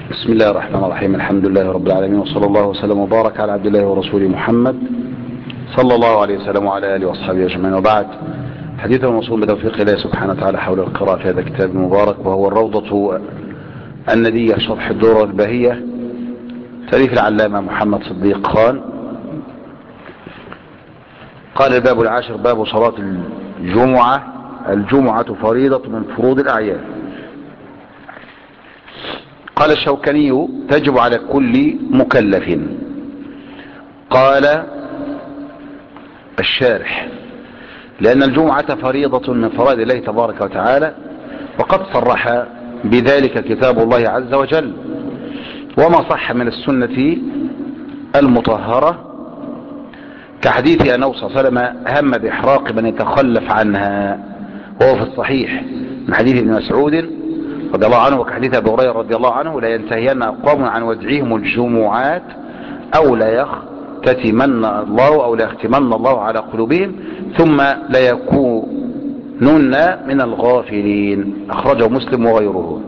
بسم الله الرحمن الرحيم. الحمد لله رب العالمين، وصلى الله وسلم وبارك على عبد الله ورسوله محمد صلى الله عليه وسلم وعلى آله وأصحابه أجمعين، وبعد. حديث موصول بتوفيق الله سبحانه وتعالى حول القراءة في هذا الكتاب المبارك، وهو الروضة الندية شرح الدورة الباهية تأليف العلامة محمد صديق خان. قال الباب العاشر: باب صلاة الجمعة. الجمعة فريضة من فروض الأعيان. قال الشوكاني: تجب على كل مكلف. قال الشارح: لأن الجمعة فريضة من فرائض الله تبارك وتعالى، وقد صرح بذلك كتاب الله عز وجل، وما صح من السنة المطهرة كحديث أنه صلى الله عليه وسلم هم بإحراق من يتخلف عنها، وهو في الصحيح من حديث ابن مسعود رضي الله عنه، وكحديث أبي هريرة رضي الله عنه: لا ينتهين أقوام عن ودعهم الجمعات أو لا يختتمن الله أو لا يختمن الله على قلوبهم ثم لا يكونن من الغافلين. أخرجه مسلم وغيره.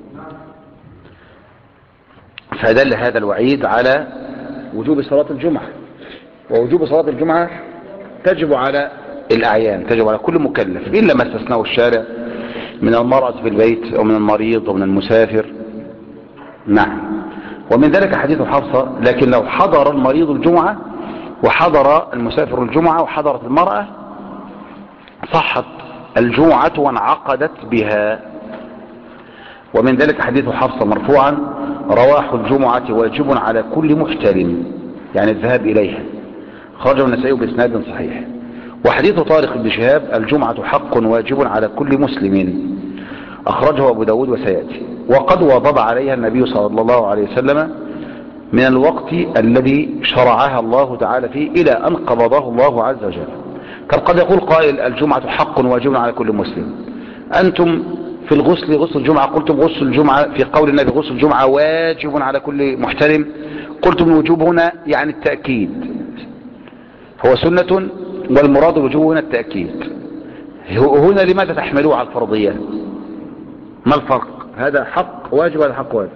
فدل هذا الوعيد على وجوب صلاة الجمعة، ووجوب صلاة الجمعة تجب على الأعيان، تجب على كل مكلف إلا ما استثناه الشارع من المرأة في البيت ومن المريض ومن المسافر. نعم. ومن ذلك حديث حفصة: لكن لو حضر المريض الجمعة وحضر المسافر الجمعة وحضرت المرأة صحت الجمعة وانعقدت بها. ومن ذلك حديث حفصة مرفوعا: رواح الجمعة واجب على كل محترم، يعني الذهاب إليها. خرجه النسائي بإسناد صحيح. وحديث طارق بن شهاب: الجمعة حق واجب على كل مسلم. أخرجه أبو داود وسيأتي. وقد واظب عليها النبي صلى الله عليه وسلم من الوقت الذي شرعها الله تعالى فيه إلى أن قبضه الله عز وجل. قد يقول قائل: الجمعة حق واجب على كل مسلم. أنتم في الغسل، غسل الجمعة، قلتم غسل الجمعة في قول النبي غسل الجمعة واجب على كل محترم، قلتم الوجوب هنا يعني التأكيد، هو سنة، والمراد الوجوب هنا التأكيد. هنا لماذا تحملوه على الفرضية؟ ما الفرق؟ هذا حق واجب وهذا حق واجب.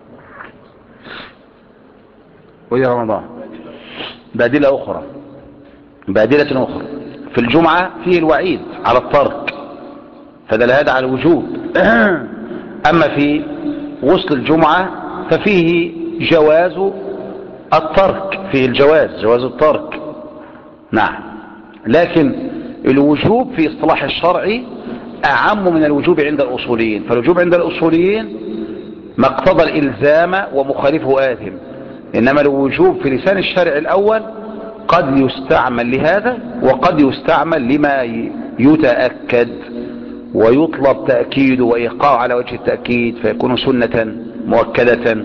ويا رمضان بادلة أخرى، بادلة أخرى في الجمعة فيه الوعيد على الترك، فدل هذا على الوجوب. أما في غسل الجمعة ففيه جواز الترك، فيه جواز الترك. نعم. لكن الوجوب في اصطلاح الشرع أعم من الوجوب عند الأصوليين. فالوجوب عند الأصوليين ما اقتضى الإلزام ومخالفه آثم، إنما الوجوب في لسان الشارع الأول قد يستعمل لهذا وقد يستعمل لما يتأكد ويطلب تأكيد وإيقاع على وجه التأكيد فيكون سنة مؤكدة.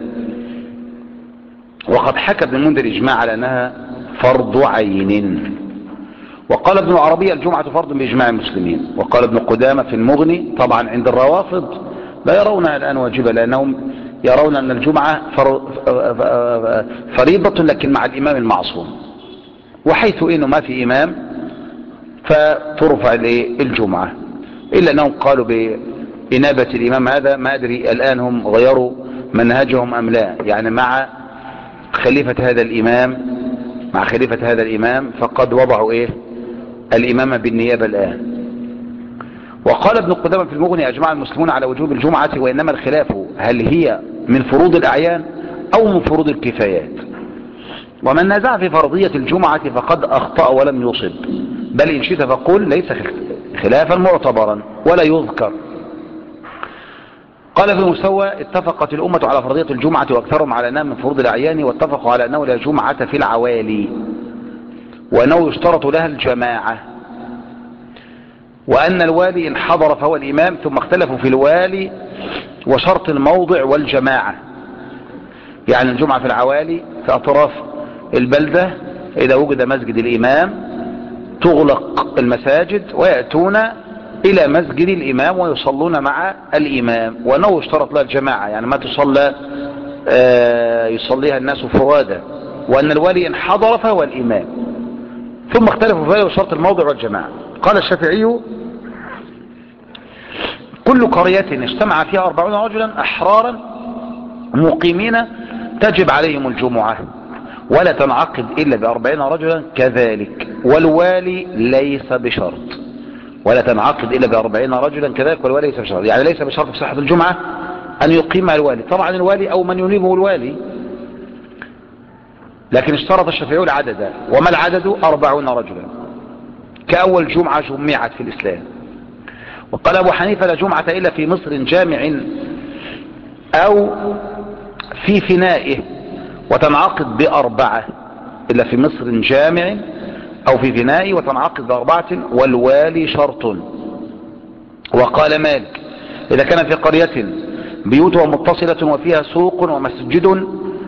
وقد حكى ابن المنذر إجماع على أنها فرض عين. وقال ابن العربي: الجمعة فرض بإجماع المسلمين. وقال ابن قدامة في المغني: طبعا عند الروافض لا يرونها الآن واجبة، لأنهم يرون أن الجمعة فريضة لكن مع الإمام المعصوم، وحيث إنه ما في إمام فترفع الجمعة، إلا أنهم قالوا بإنابة الإمام. هذا ما أدري الآن هم غيروا منهجهم أم لا، يعني مع خليفة هذا الإمام فقد وضعوا الإمامة بالنيابة الآن. وقال ابن قدامة في المغني: أجمع المسلمون على وجوب الجمعة، وإنما الخلاف هل هي من فروض الأعيان أو من فروض الكفايات. ومن نازع في فرضية الجمعة فقد أخطأ ولم يصب، بل إن شئت فقل ليس خلافا معتبرا ولا يذكر. قال في المسوى: اتفقت الأمة على فرضية الجمعة وأكثرهم على أنها من فروض الأعيان، واتفقوا على أنه لا جمعة في العوالي، وأنه يشترط لها الجماعة، وأن الوالي إن حضر فهو الإمام. ثم اختلفوا في الوالي وشرط الموضع والجماعة، يعني الجمعة في العوالي في أطراف البلدة إذا وجد مسجد الإمام تغلق المساجد ويأتون إلى مسجد الإمام ويصلون مع الإمام، وأنه يشترط لها الجماعة، يعني ما تصلى يصليها الناس فرادا، وأن الوالي إن حضر فهو الإمام. ثم اختلفوا في ذلك وشرط الموضع والجماعة. قال الشافعي: كل قرية اجتمع فيها 40 رجلا أحرارا مقيمين تجب عليهم الجمعة ولا تنعقد إلا ب40 رجلا كذلك، والوالي ليس بشرط، ولا تنعقد إلا ب40 رجلا كذلك، والوالي ليس بشرط، يعني ليس بشرط في صحة الجمعة أن يقيم الوالي، طبعا الوالي أو من ينيبه الوالي، لكن اشترط الشافعي العدد، وما العدد؟ 40 رجلا كأول جمعة جمعت في الإسلام. وقال أبو حنيفة لا جمعة إلا في مصر جامع أو في فنائه وتنعقد ب4، إلا في مصر جامع أو في فنائه وتنعقد ب4 والوالي شرط. وقال مالك إذا كان في قرية بيوتها متصلة وفيها سوق ومسجد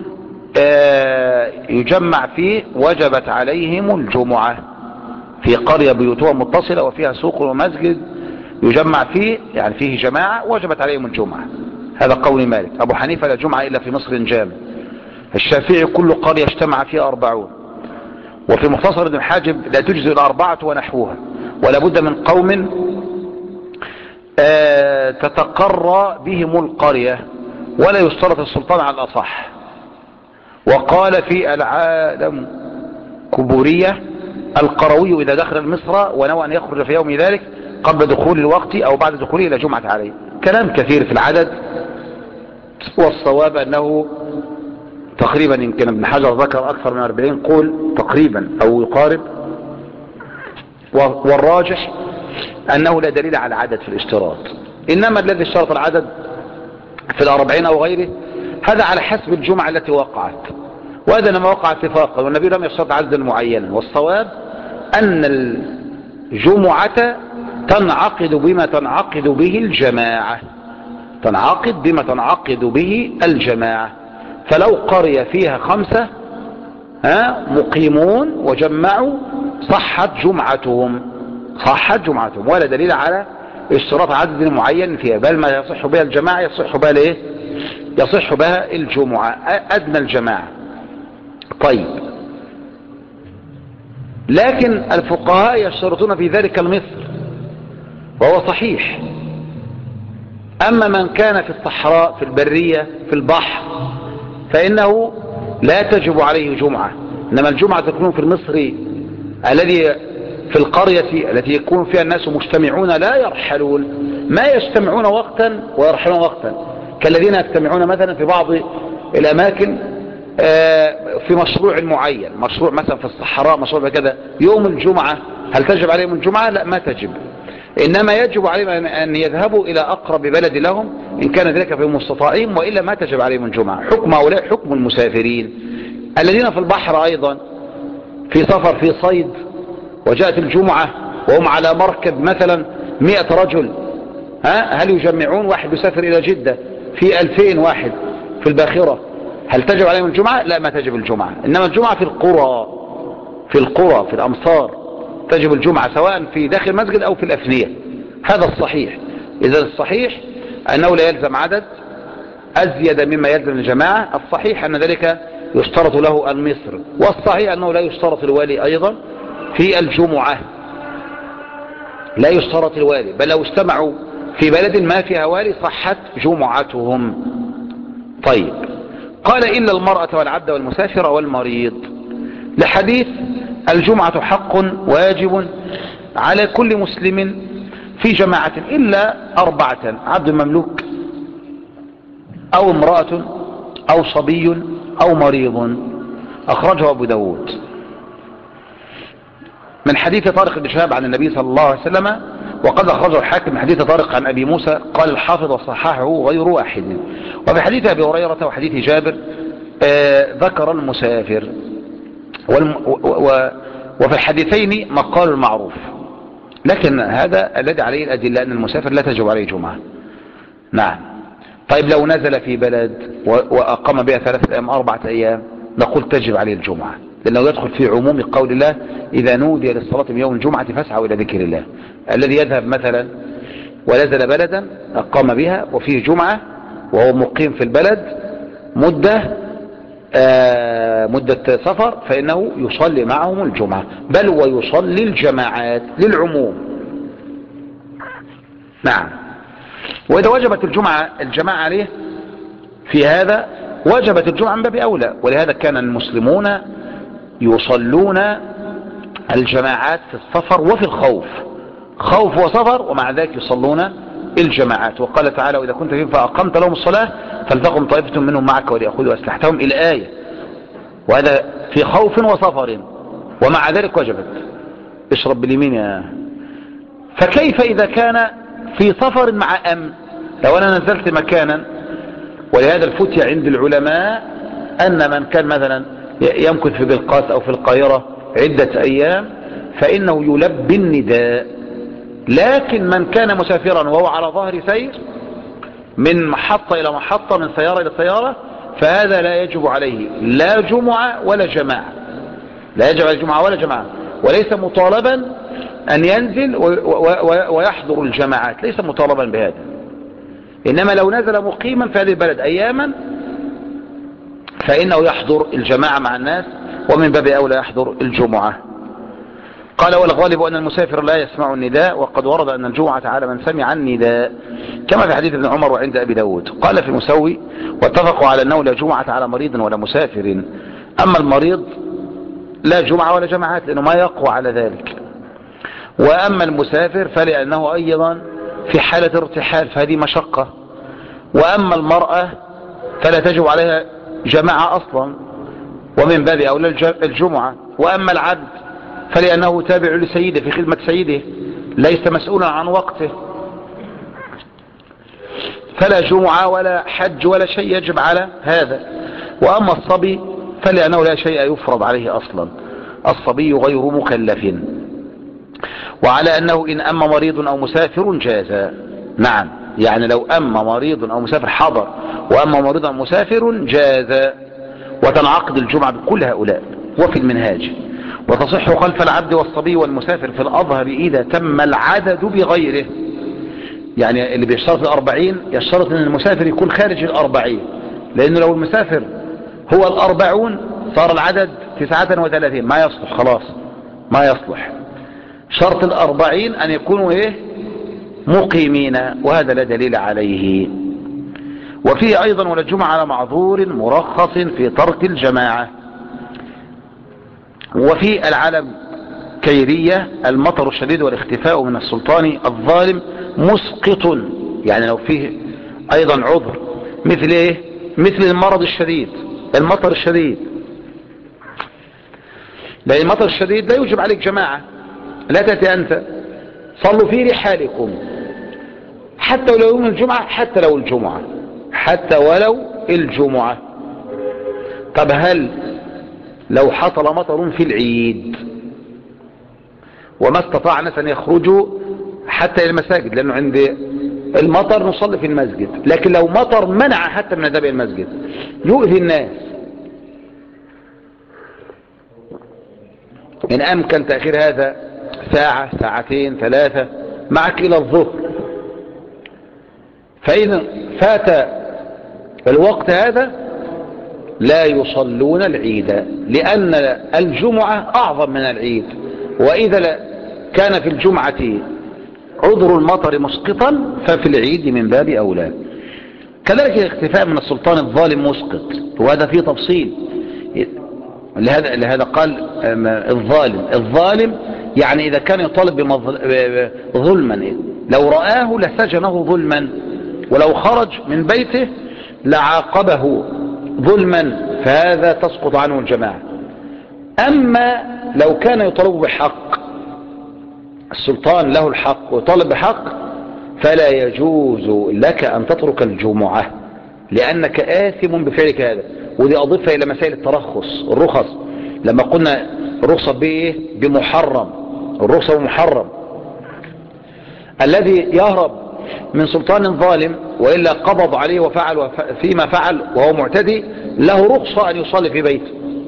يجمع فيه وجبت عليهم الجمعة. في قرية بيوتها متصلة وفيها سوق ومسجد يجمع فيه، يعني فيه جماعة، وجبت عليهم الجمعة. هذا قول مالك. أبو حنيفة لا جمعة إلا في مصر جامع. الشافعي كل قرية اجتمع فيها 40. وفي مختصر ابن حاجب لا تجزي ال4 ونحوها، ولا بد من قوم تتقرى بهم القرية، ولا يشترط السلطان على الأصح. وقال في العالم كبورية القروي إذا دخل مصر ونوى أن يخرج في يوم ذلك قبل دخول الوقت أو بعد دخوله لا جمعة عليه. كلام كثير في العدد، والصواب أنه تقريبا يمكن ابن حجر ذكر أكثر من 40 قول تقريبا أو يقارب، والراجح أنه لا دليل على العدد في الاشتراط، إنما الذي اشترط العدد في 40 أو غيره هذا على حسب الجمعة التي وقعت، وهذا لما وقع اتفاقا، والنبي لم يشترط عددا معينا. والصواب أن الجمعة تنعقد بما تنعقد به الجماعة، تنعقد بما تنعقد به الجماعة. فلو قرية فيها 5 مقيمون وجمعوا صحت جمعتهم، صحت جمعتهم، ولا دليل على اشتراط عدد معين فيها، بل ما يصح بها الجماعة يصح بها الايه؟ يصح بها الجمعة، أدنى الجماعة. طيب، لكن الفقهاء يشترطون في ذلك المصر، وهو صحيح. أما من كان في الصحراء في البرية في البحر فإنه لا تجب عليه جمعة، إنما الجمعة تكون في المصري الذي في القرية التي يكون فيها الناس مجتمعون لا يرحلون، ما يجتمعون وقتا ويرحلون وقتا، كالذين يجتمعون مثلا في بعض الأماكن في مشروع معين، مشروع مثلا في الصحراء، مشروع كذا يوم الجمعة، هل تجب عليهم الجمعة؟ لا، ما تجب، إنما يجب عليهم أن يذهبوا إلى أقرب بلد لهم إن كان ذلك في مستطاعهم، وإلا ما تجب عليهم الجمعة. حكم هؤلاء حكم المسافرين الذين في البحر أيضا، في سفر في صيد وجاءت الجمعة وهم على مركب مثلا 100 رجل، هل يجمعون؟ واحد يسافر إلى جدة في 2000 واحد في الباخرة، هل تجب عليهم الجمعة؟ لا، ما تجب الجمعة، إنما الجمعة في القرى، في القرى في الأمصار تجب الجمعة، سواء في داخل مسجد أو في الأفنية. هذا الصحيح. إذا الصحيح أنه لا يلزم عدد أزيد مما يلزم الجماعة، الصحيح أن ذلك يشترط له المصر، والصحيح أنه لا يشترط الوالي أيضا في الجمعة، لا يشترط الوالي، بل لو اجتمعوا في بلد ما فيها والي صحت جمعتهم. طيب، قال إلا المرأة والعبد والمسافر والمريض، لحديث الجمعة حق واجب على كل مسلم في جماعة إلا 4: عبد مملوك أو امرأة أو صبي أو مريض. أخرجه أبو داود من حديث طارق بن شهاب عن النبي صلى الله عليه وسلم، وقد أخرجه الحاكم من حديث طارق عن أبي موسى، قال الحافظ وصححه غير واحد. وفي حديث أبي هريرة وحديث جابر ذكر المسافر، وفي الحديثين مقال المعروف، لكن هذا الذي عليه الأدلة أن المسافر لا تجب عليه جمعة. نعم. طيب، لو نزل في بلد وأقام بها 3 أيام 4 أيام نقول تجب عليه الجمعة، لأنه يدخل في عموم قول الله إذا نودي للصلاة من يوم الجمعة فاسعوا إلى ذكر الله. الذي يذهب مثلا ونزل بلدا أقام بها وفيه جمعة وهو مقيم في البلد مدة سفر، فإنه يصلي معهم الجمعة، بل ويصلي الجماعات للعموم. نعم. وإذا وجبت الجمعة عليه في هذا وجبت الجمعة من باب أولى. ولهذا كان المسلمون يصلون الجماعات في السفر وفي الخوف، خوف وسفر، ومع ذلك يصلون الجماعات. وقال تعالى: وإذا كنت فيهم فأقمت لهم الصلاة فلتقم طائفة منهم معك وليأخذوا أسلحتهم، إلى آية. وهذا في خوف وسفر، ومع ذلك وجبت. اشرب باليمين يا. فكيف إذا كان في سفر مع أمن؟ لو أنا نزلت مكانا، ولهذا الفتية عند العلماء أن من كان مثلا يمكث في بلقاس أو في القاهرة عدة أيام فإنه يلبي النداء. لكن من كان مسافرا وهو على ظهر سير من محطة إلى محطة، من سيارة إلى سيارة، فهذا لا يجب عليه لا جمعة ولا جماعة، لا يجب عليه جمعة ولا جماعة، وليس مطالبا أن ينزل ويحضر الجماعات، ليس مطالبا بهذا. إنما لو نزل مقيما في هذه البلد أياما فإنه يحضر الجماعة مع الناس، ومن باب أولى يحضر الجمعة. قال: والغالب أن المسافر لا يسمع النداء، وقد ورد أن الجمعة على من سمع النداء، كما في حديث ابن عمر وعند أبي داود. قال في المسوي: واتفقوا على أنه لا جمعة على مريض ولا مسافر. أما المريض لا جمعة ولا جماعات، لأنه ما يقوى على ذلك. وأما المسافر فلأنه أيضا في حالة ارتحال، فهذه مشقة. وأما المرأة فلا تجب عليها جماعة أصلا، ومن باب أولى الجمعة. وأما العبد فلأنه تابع لسيده في خدمة سيده، ليس مسؤولا عن وقته، فلا جمعة ولا حج ولا شيء يجب على هذا. وأما الصبي فلأنه لا شيء يفرض عليه أصلا، الصبي غير مكلف. وعلى أنه إن أما مريض أو مسافر جاز. نعم، يعني لو أما مريض أو مسافر حضر، وأما مريض أو مسافر جاز، وتنعقد الجمعة بكل هؤلاء. وفي المنهاج: وتصح خلف العبد والصبي والمسافر في الأظهر إذا تم العدد بغيره. يعني اللي بيشترط 40 يشترط أن المسافر يكون خارج 40، لأنه لو المسافر هو 40 صار العدد 39، ما يصلح، خلاص ما يصلح. شرط 40 أن يكونوا مقيمين، وهذا لا دليل عليه. وفيه أيضا: ولا جمعة على معذور مرخص في ترك الجماعة. وفي العلم كيرية: المطر الشديد والاختفاء من السلطان الظالم مسقط. يعني لو فيه أيضا عذر مثل مثل المرض الشديد، المطر الشديد، لأن المطر الشديد لا يوجب عليك جماعة، لا تأتي أنت، صلوا في رحالكم، حتى ولو يوم الجمعة، حتى لو الجمعة، حتى ولو الجمعة. طب هل لو حصل مطر في العيد وما استطاع الناس أن يخرجوا حتى إلى المساجد، لأنه عند المطر نصلي في المسجد، لكن لو مطر منع حتى من الذهاب إلى المسجد، يؤذي الناس، إن أمكن تأخير هذا ساعة ساعتين ثلاثة معك إلى الظهر، فإذا فات الوقت هذا لا يصلون العيد، لأن الجمعة أعظم من العيد. وإذا كان في الجمعة عذر المطر مسقطا ففي العيد من باب أولى. كذلك الاختفاء من السلطان الظالم مسقط، وهذا فيه تفصيل. لهذا قال الظالم يعني إذا كان يطالب ظلما، لو رآه لسجنه ظلما، ولو خرج من بيته لعاقبه ظلما، فهذا تسقط عنه الجماعة. أما لو كان يطالب بحق، السلطان له الحق ويطالب بحق، فلا يجوز لك أن تترك الجمعة، لأنك آثم بفعلك هذا. ودي أضيفها إلى مسائل الرخص، لما قلنا الرخصة بمحرم، الرخصة بمحرم، الذي يهرب من سلطان ظالم وإلا قبض عليه وفعل فيما فعل وهو معتدي، له رخصة أن يصلي في بيته.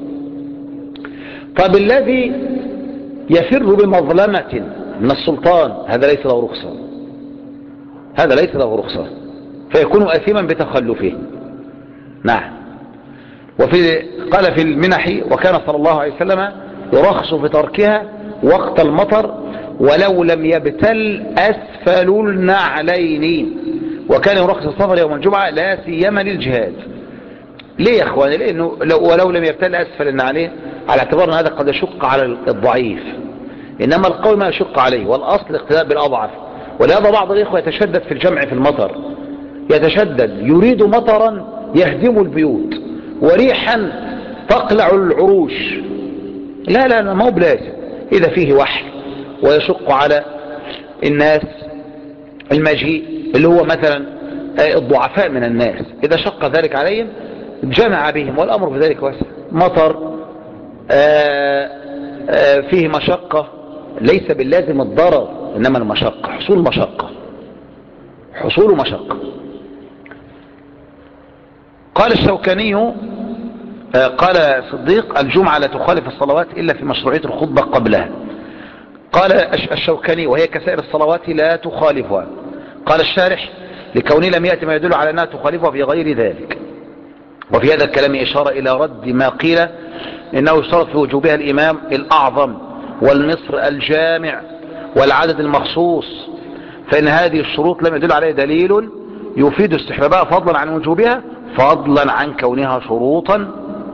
طب الذي يفر بمظلمة من السلطان، هذا ليس له رخصة، هذا ليس له رخصة، فيكون آثما بتخلفه. نعم. قال في المنح: وكان صلى الله عليه وسلم يرخص في تركها وقت المطر ولو لم يبتل أسفل النعلين، وكان يرخص السفر يوم الجمعة لا سيما للجهاد. ليه يا اخواني؟ لانه ولو لم يبتل اسفل ان عليه، على اعتبار ان هذا قد يشق على الضعيف، انما القوي ما يشق عليه، والاصل الاقتداء بالاضعف. ولهذا بعض الاخوه يتشدد في الجمع في المطر، يتشدد يريد مطرا يهدم البيوت وريحا تقلع العروش. لا لا ما هو بلازم. اذا فيه وحل ويشق على الناس المجيء اللي هو مثلا الضعفاء من الناس، اذا شق ذلك عليهم جمع بهم، والامر في ذلك واسع. مطر فيه مشقة، ليس باللازم الضرر، انما المشقة، حصول مشقة، حصول مشقة. قال الشوكاني قال صديق الجمعة لا تخالف الصلوات إلا في مشروعية الخطبة قبلها. قال الشوكاني وهي كسائر الصلوات لا تخالفها. قال الشارح لكونه لم يأتي ما يدل على أنها تخالفها في غير ذلك. وفي هذا الكلام إشارة إلى رد ما قيل إنه يشترط في وجوبها الإمام الأعظم والمصر الجامع والعدد المخصوص، فإن هذه الشروط لم يدل عليها دليل يفيد استحبابها فضلا عن وجوبها، فضلا عن كونها شروطا.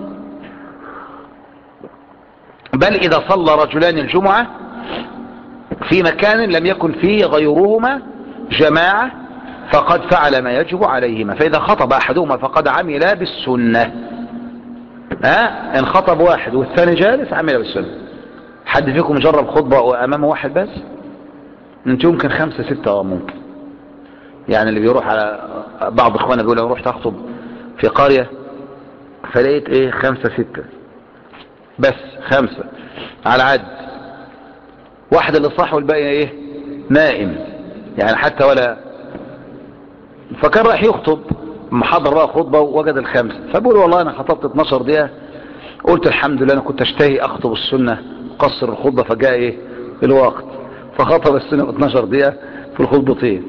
بل إذا صلى رجلان الجمعة في مكان لم يكن فيه غيرهما جماعة فقد فعل ما يجب عليهما، فإذا خطب أحدهما فقد عمل بالسنة. إن خطب واحد والثاني جالس عمل بالسنة. حد فيكم جرب خطبة وأمامه واحد بس؟ انت يمكن 5 6 ممكن. يعني اللي بيروح على بعض اخوانا بيقول انا رحت اخطب في قرية فلقيت 5 6 بس، 5 على عد واحد اللي صح والباقي نائم يعني حتى ولا. فكان رايح يخطب محضر بقى خطبة ووجد ال5، فبقول والله انا خطبت 12 دقيقة، قلت الحمد لله انا كنت اشتهي اخطب السنة قصر الخطبة، فجاء الوقت فخطب السنة 12 دقيقة في الخطبتين.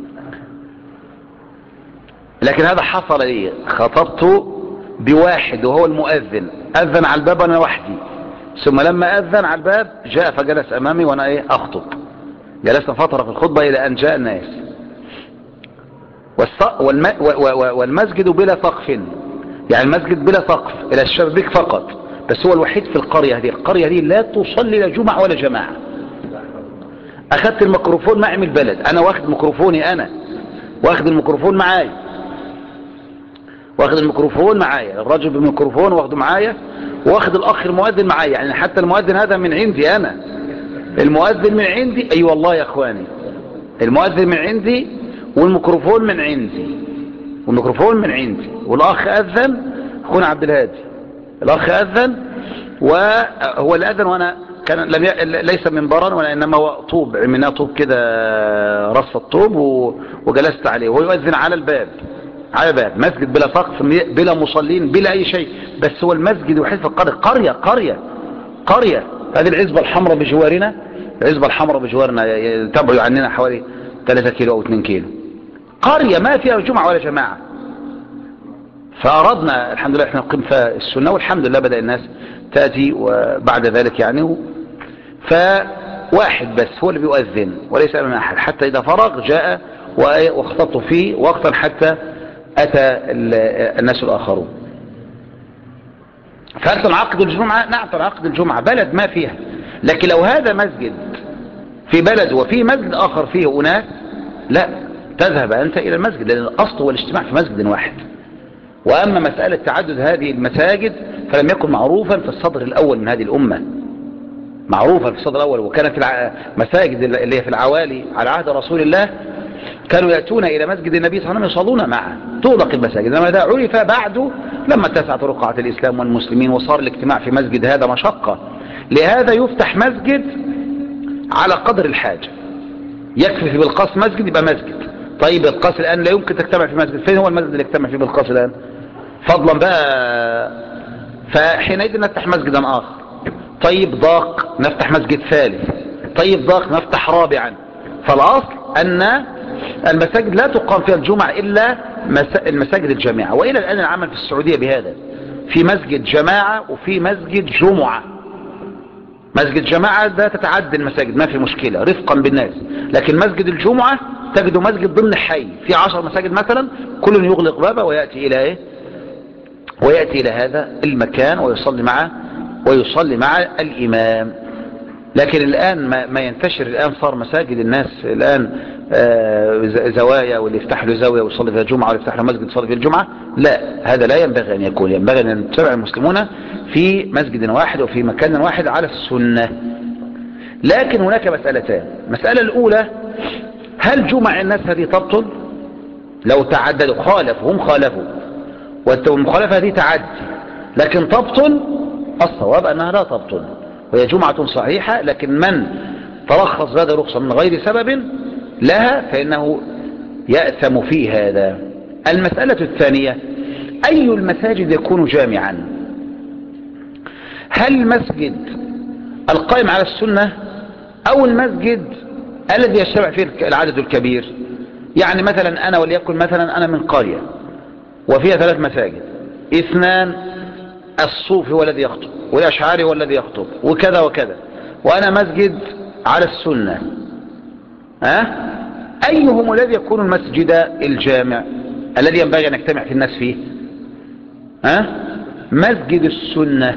لكن هذا حصل لي، خطبت بواحد وهو المؤذن، اذن على الباب وانا وحدي، ثم لما اذن على الباب جاء فجلس امامي وانا اخطب. جلسنا فترة في الخطبة الى ان جاء الناس. والمسجد بلا سقف، يعني المسجد بلا سقف الى الشبابيك فقط، بس هو الوحيد في القرية دي لا تصلي لا جمعة ولا جماعة. اخدت الميكروفون معي من البلد، انا واخد ميكروفوني، انا واخد الميكروفون معايا، واخد الميكروفون معايا، الراجل بالميكروفون واخده معايا، واخد الاخ المؤذن معايا، يعني حتى المؤذن هذا من عندي انا، المؤذن من عندي، اي والله يا اخواني، المؤذن من عندي والميكروفون من عندي، والميكروفون من عندي، والاخ اذن، اخونا عبد الهادي الاخ اذن، وهو اللي اذن، وانا كان ليس منبرا وانما هو طوب، عملناه طوب كده، رص الطوب وجلست عليه، وهو يؤذن على الباب، على باب مسجد بلا سقف بلا مصلين بلا اي شيء، بس هو المسجد الوحيد في القرية. قرية هذه العزبة الحمراء بجوارنا، العزبة الحمراء بجوارنا تبعد عننا حوالي 3 كيلو او 2 كيلو، قرية ما فيها جمعة ولا جماعة. فأردنا الحمد لله احنا نقيم فيها السنة، والحمد لله بدأ الناس تأتي وبعد ذلك يعني، فواحد بس هو اللي بيؤذن وليس أمام أحد، حتى إذا فرغ جاء واختطت فيه وقتا حتى أتى الناس الآخرون. فهل تنعقد الجمعة؟ نعم تنعقد الجمعة، بلد ما فيها. لكن لو هذا مسجد في بلد وفي مسجد آخر فيه أناس، لا تذهب أنت إلى المسجد، لأن الأصل هو الاجتماع في مسجد واحد. وأما مسألة تعدد هذه المساجد فلم يكن معروفا في الصدر الأول من هذه الأمة، معروفا في الصدر الأول. وكانت المساجد اللي هي في العوالي على عهد رسول الله كانوا يأتون إلى مسجد النبي صلى الله عليه وسلم يصلون معه، تغلق المساجد. لما ده عرف بعد لما اتسعت رقعة الإسلام والمسلمين وصار الاجتماع في مسجد هذا مشقة، لهذا يفتح مسجد على قدر الحاجة. يكفي في بالقاس مسجد يبقى مسجد. طيب بالقاس الآن لا يمكن تجتمع في مسجد، فين هو المسجد اللي يجتمع فيه بالقاس الآن؟ فضلا بقى، فحينئذ نفتح مسجدا آخر. طيب ضاق نفتح مسجد ثالث، طيب ضاق نفتح رابعا. فالأصل أن المساجد لا تقام فيها الجمعة إلا المساجد الجامعة. وإلى الآن العمل في السعودية بهذا، في مسجد جماعة وفي مسجد جمعة. مسجد جماعة ده تتعدى المساجد ما في مشكلة رفقا بالناس، لكن مسجد الجمعة تجد مسجد ضمن حي في 10 مساجد مثلا، كل يغلق بابه ويأتي الى ايه، ويأتي الى هذا المكان ويصلي مع الامام. لكن الان ما ينتشر الان، صار مساجد الناس الان زوايا، واللي يفتح له زاويه ويصلي فيها الجمعه، واللي يفتح له مسجد يصلي فيه الجمعه. لا، هذا لا ينبغي ان يكون. ينبغي ان يتبع المسلمون في مسجد واحد وفي مكان واحد على السنه. لكن هناك مسألتان. المسألة الأولى، هل جمع الناس هذه تبطل لو تعددوا؟ هم خالفوا، والمخالفة هذه تعدي، لكن تبطل؟ الصواب أنها لا تبطل، وهي جمعة صحيحة. لكن من ترخص بهذا رخصة من غير سبب لها فإنه يأثم في هذا. المسألة الثانية، أي المساجد يكون جامعا؟ هل المسجد القائم على السنة او المسجد الذي يجتمع فيه العدد الكبير؟ يعني مثلا انا وليكن مثلا انا من قرية وفيها 3 مساجد، 2 الصوفي هو الذي يخطب والاشعري هو الذي يخطب وكذا وكذا، وانا مسجد على السنة. ايهم الذي يكون المسجد الجامع الذي ينبغي ان يجتمع في الناس فيه؟ مسجد السنة.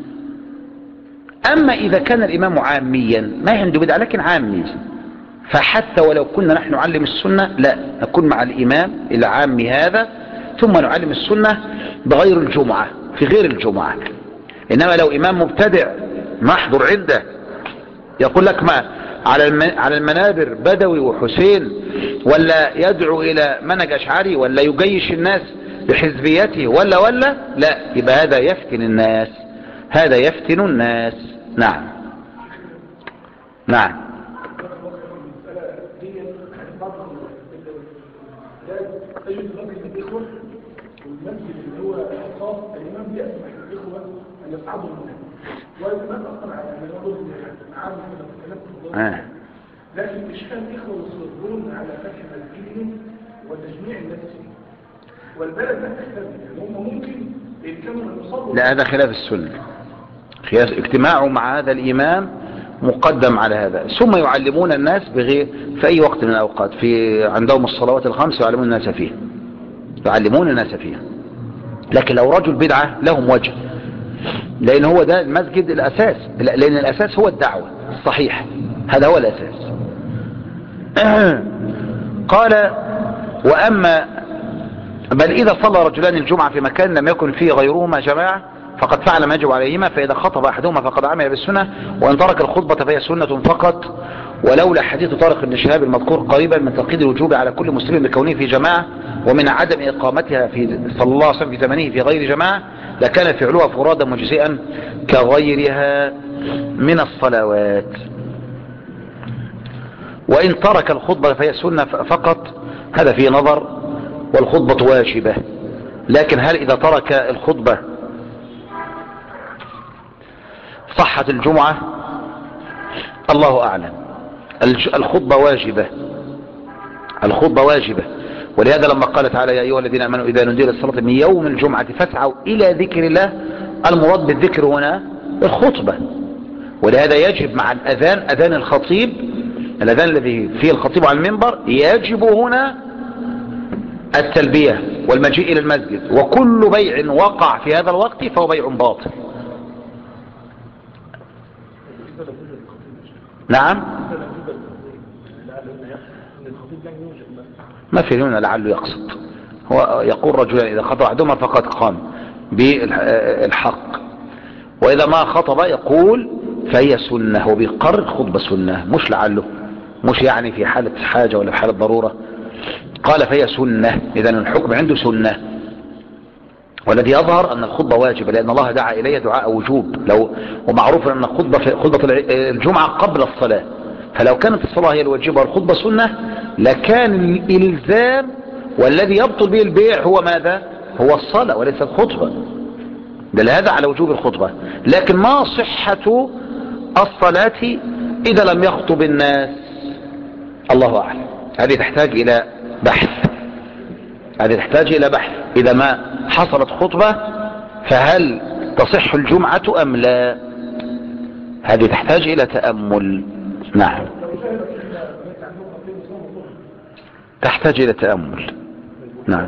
اما اذا كان الامام عاميا ما عنده بدعة لكن عامي، فحتى ولو كنا نحن نعلم السنة لا، نكون مع الامام العامي هذا ثم نعلم السنة بغير الجمعة، في غير الجمعة. انما لو امام مبتدع نحضر عنده يقول لك ما على المنابر بدوي وحسين، ولا يدعو الى منهج اشعري، ولا يجيش الناس بحزبيته، ولا لا، يبقى هذا يفتن الناس، هذا يفتن الناس. نعم نعم. والمسجد اللي هو خاص الامام بيسمح للاخوه ان يصعدوا منه، والامام اصلا على يقول عام كده في الكلام، لكن مش كان الاخوه يصرون على فتح مسجدهم وتجميع الناس فيه، والبلد لا تختلف، يعني هم ممكن يتكلموا ان يصلوا. لا، هذا خلاف السنه، خلاف اجتماعه مع هذا الامام مقدم على هذا. ثم يعلمون الناس بغير في اي وقت من الاوقات، في عندهم الصلوات الخمس يعلمون الناس فيه، يعلمون الناس فيها. لكن لو رجل بدعة لهم وجه، لان هو ده المسجد الاساس، لان الاساس هو الدعوة الصحيح، هذا هو الاساس. قال واما بل اذا صلى رجلان الجمعة في مكان لم يكن فيه غيرهما جماعة فقد فعل ما يجب عليهما، فاذا خطب احدهما فقد عمل بالسنة، وان ترك الخطبة فهي سنة فقط. ولولا حديث طارق بن شهاب المذكور قريبا من تقييد الوجوب على كل مسلم بكونه في جماعة ومن عدم إقامتها في صلى الله عليه وسلم في زمنه في غير جماعة، لكان فعلها فرادا مجزئا كغيرها من الصلوات. وإن ترك الخطبة فهي سنة فقط، هذا فيه نظر، والخطبة واجبة. لكن هل إذا ترك الخطبة صحت الجمعة؟ الله أعلم. الخطبة واجبة، الخطبة واجبة. ولهذا لما قال تعالى يا أيها الذين آمنوا إذا نودي للصلاة من يوم الجمعة فاسعوا إلى ذكر الله، المراد بالذكر هنا الخطبة. ولهذا يجب مع الأذان، أذان الخطيب، الأذان الذي فيه الخطيب على المنبر، يجب هنا التلبية والمجيء إلى المسجد، وكل بيع وقع في هذا الوقت فهو بيع باطل. نعم، ما في هنا لعله يقصد، هو يقول رجلان إذا خطب أحدهما فقد قام بالحق، وإذا ما خطب يقول فهي سنة، هو بيقرر خطبة سنة، مش لعله، مش يعني في حالة حاجة ولا في حالة ضرورة. قال فهي سنة، إذا الحكم عنده سنة. والذي يظهر أن الخطبة واجبة، لأن الله دعا إليه دعاء وجوب، ومعروف أن خطبة الجمعة قبل الصلاة، فلو كانت الصلاة هي الواجبة والخطبة سنة لكان الإلزام والذي يبطل به البيع هو ماذا؟ هو الصلاة وليس الخطبة، دل هذا على وجوب الخطبة. لكن ما صحة الصلاة إذا لم يخطب الناس؟ الله أعلم، هذه تحتاج إلى بحث، هذه تحتاج إلى بحث. إذا ما حصلت خطبة فهل تصح الجمعة أم لا؟ هذه تحتاج إلى تأمل. نعم تحتاج الى تأمل. نعم.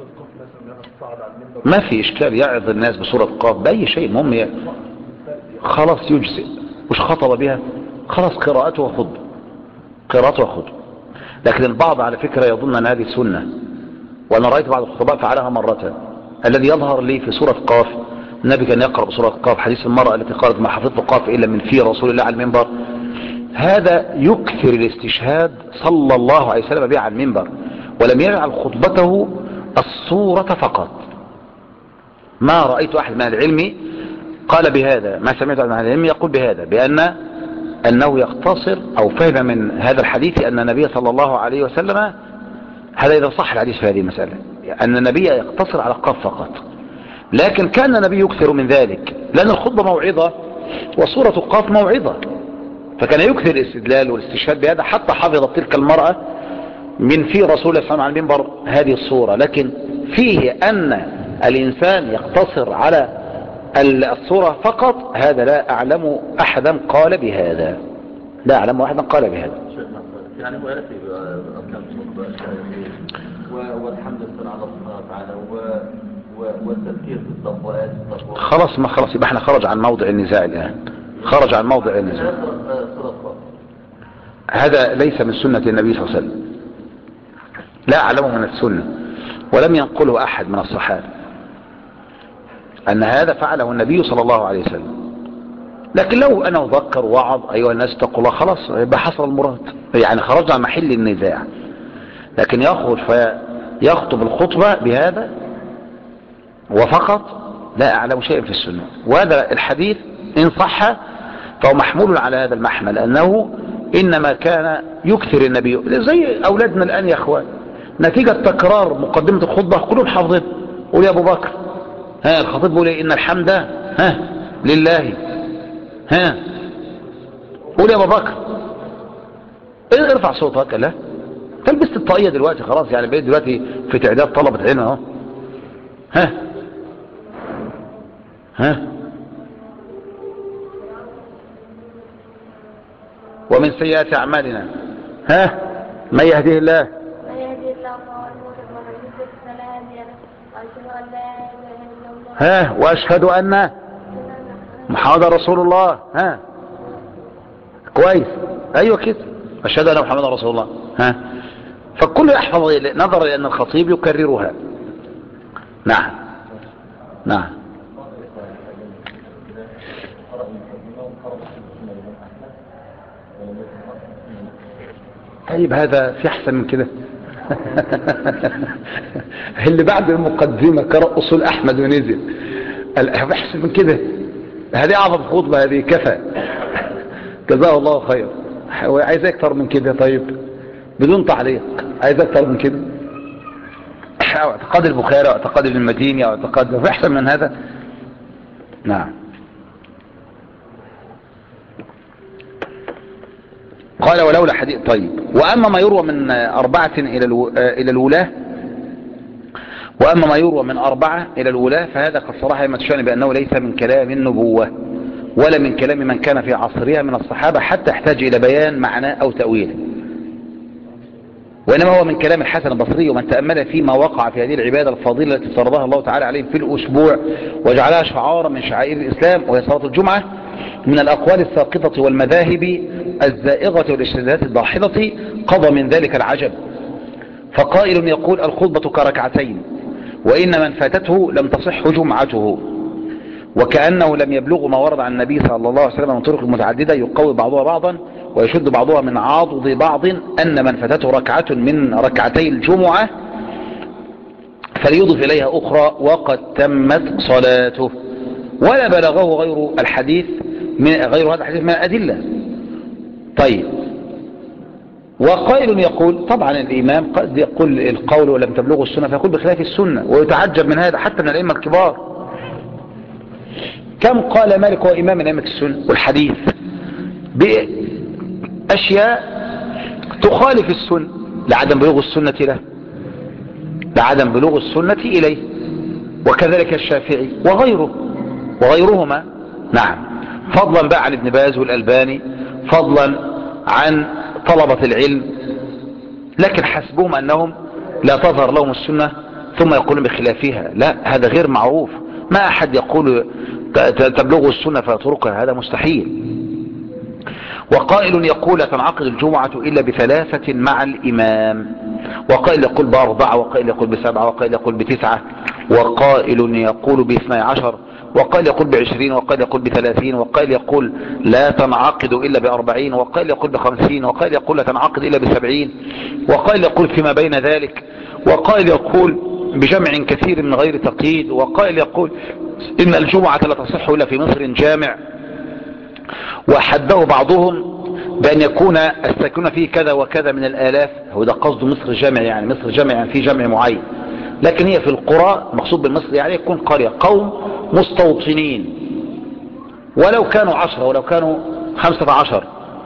ما في اشكال يعظ الناس بسورة قاف باي شيء، المهم خلاص يجزئ. مش خطب بها خلاص قراءته وخطبه، قراءته وخطبه. لكن البعض على فكرة يظن ان هذه سنة، وانا رأيت بعض الخطباء فعلها مرة. الذي يظهر لي في سورة قاف، النبي كان يقرأ بسورة قاف، حديث المرأة التي قالت ما حفظت قاف الا من في رسول الله على المنبر، هذا يكثر الاستشهاد صلى الله عليه وسلم به على المنبر، ولم يجعل خطبته الصورة فقط. ما رأيت أحد من العلم قال بهذا، ما سمعت أحد من العلم يقول بهذا، أنه يقتصر أو فهم من هذا الحديث أن النبي صلى الله عليه وسلم، هذا إذا صح الحديث في هذه المسألة، أن النبي يقتصر على قاف فقط. لكن كان النبي يكثر من ذلك، لأن الخطبة موعظة وصورة قاف موعظة، فكان يكثر الاستدلال والاستشهاد بهذا حتى حفظت تلك المرأة من في رسول الله صلى الله عليه وسلم على المنبر هذه الصورة. لكن فيه أن الإنسان يقتصر على الصورة فقط، هذا لا أعلم أحدا قال بهذا، لا أعلم أحدا قال بهذا. يعني هو يأتي بأركان والحمد لله على الله تعالى والتذكير بالضوءات. خلاص ما خلاص يبقى احنا خرج عن موضع النزاع الآن، خرج عن موضع النزاع. هذا ليس من سنة النبي صلى الله عليه وسلم، لا أعلمه من السنة، ولم ينقله أحد من الصحابة أن هذا فعله النبي صلى الله عليه وسلم. لكن لو أنا أذكر وعظ أيها الناس اتقوا الله، خلاص يبقى حصل المراد، يعني خرجنا عن محل النزاع. لكن يخرج فيخطب الخطبة بهذا وفقط، لا أعلم شيئا في السنة. وهذا الحديث إن صح فهو محمول على هذا المحمل، أنه إنما كان يكثر النبي، زي أولادنا الآن يا أخوان، نتيجة تكرار مقدمة الخطبة كلهم حافظين. قول يا أبو بكر، ها الخطيب بيقول إن الحمد ها لله، ها قول يا أبو بكر، ارفع صوتك. لا تلبست الطاقية دلوقتي خلاص، يعني بقيت دلوقتي في تعداد طلبة علم اهو. ها ها ومن سيئات أعمالنا، ها من يهديه الله ها وأشهد أن محمد رسول الله. ها كويس، أيوة كده، أشهد أن محمد رسول الله. ها فالكل يحفظ نظرا لأن الخطيب يكررها. نعم نعم. طيب هذا في أحسن من كده؟ اللي بعد المقدمة قرأ أصول أحمد ونزل، في أحسن من كده؟ هذه أعظم خطبة، هذه كفى، جزاه الله خير. عايز أكتر من كده؟ طيب بدون تعليق، عايز أكتر من كده؟ اعتقاد البخاري أو اعتقاد ابن المديني أو اعتقاد، في أحسن من هذا؟ نعم. قال ولولا حديث. طيب وأما ما يروى من 4 إلى الولاة، وأما ما يروى من 4 إلى الولاة فهذا قد صراحة يمتشان بأنه ليس من كلام النبوة ولا من كلام من كان في عصرها من الصحابة حتى يحتاج إلى بيان معناه أو تأويله، وإنما هو من كلام الحسن البصري ومن تأمل فيما وقع في هذه العبادة الفضيلة التي فرضها الله تعالى عليهم في الأسبوع وجعلها شعارا من شعائر الإسلام وهي صلاة الجمعة، من الأقوال الساقطة والمذاهب الزائغة والاجتهادات الضاحضة، قضى من ذلك العجب. فقائل يقول الخطبة كركعتين، وإن من فاتته لم تصح جمعته، وكأنه لم يبلغ ما ورد عن النبي صلى الله عليه وسلم من طرق متعددة يقوي بعضها بعضا ويشد بعضها من عاضد بعض، أن من فاتته ركعة من ركعتي الجمعة فليضف إليها أخرى وقد تمت صلاته، ولا بلغه غير الحديث غير هذا الحديث من الأدلة. طيب وقائل يقول طبعا الإمام قد يقول القول ولم تبلغه السنة فيقول بخلاف السنة، ويتعجب من هذا حتى من الأئمة الكبار. كم قال مالك هو إمام من أئمة السنة والحديث بأشياء تخالف السنة لعدم بلوغ السنة له، لعدم بلوغ السنة إليه، وكذلك الشافعي وغيرهما. نعم، فضلا بقى عن ابن باز والألباني، فضلا عن طلبة العلم لكن حسبهم أنهم لا تظهر لهم السنة ثم يقولون بخلافها. لا، هذا غير معروف. ما أحد يقول تبلغ السنة فيتركها، هذا مستحيل. وقائل يقول لا تنعقد الجمعة إلا ب3 مع الإمام، وقائل يقول ب4، وقائل يقول ب7، وقائل يقول ب9، وقائل يقول ب12، وقائل يقول ب20، وقائل يقول ب30، وقائل يقول لا تنعقد إلا ب40، وقائل يقول ب50، وقائل يقول لا تنعقد إلا ب70، وقائل يقول فيما بين ذلك، وقائل يقول بجمع كثير من غير تقييد، وقائل يقول إن الجمعة لا تصح إلا في مصر جامع. وحده بعضهم بأن يكون الساكنون فيه كذا وكذا من الآلاف، هو ده قصد مصر جامع، يعني مصر جامع يعني في جمع معين، لكن هي في القرى مقصود بالمصر يعني يكون قرية قوم مستوطنين، ولو كانوا 10 ولو كانوا 15.